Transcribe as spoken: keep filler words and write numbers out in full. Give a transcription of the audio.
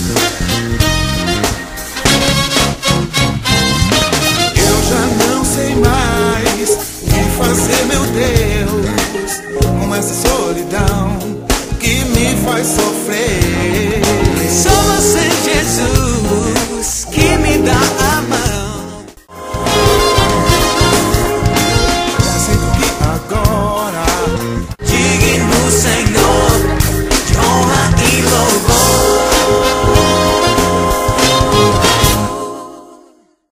Eu já não sei mais o que fazer, meu Deus, com essa solidão que me faz sofrer. Só você, Jesus.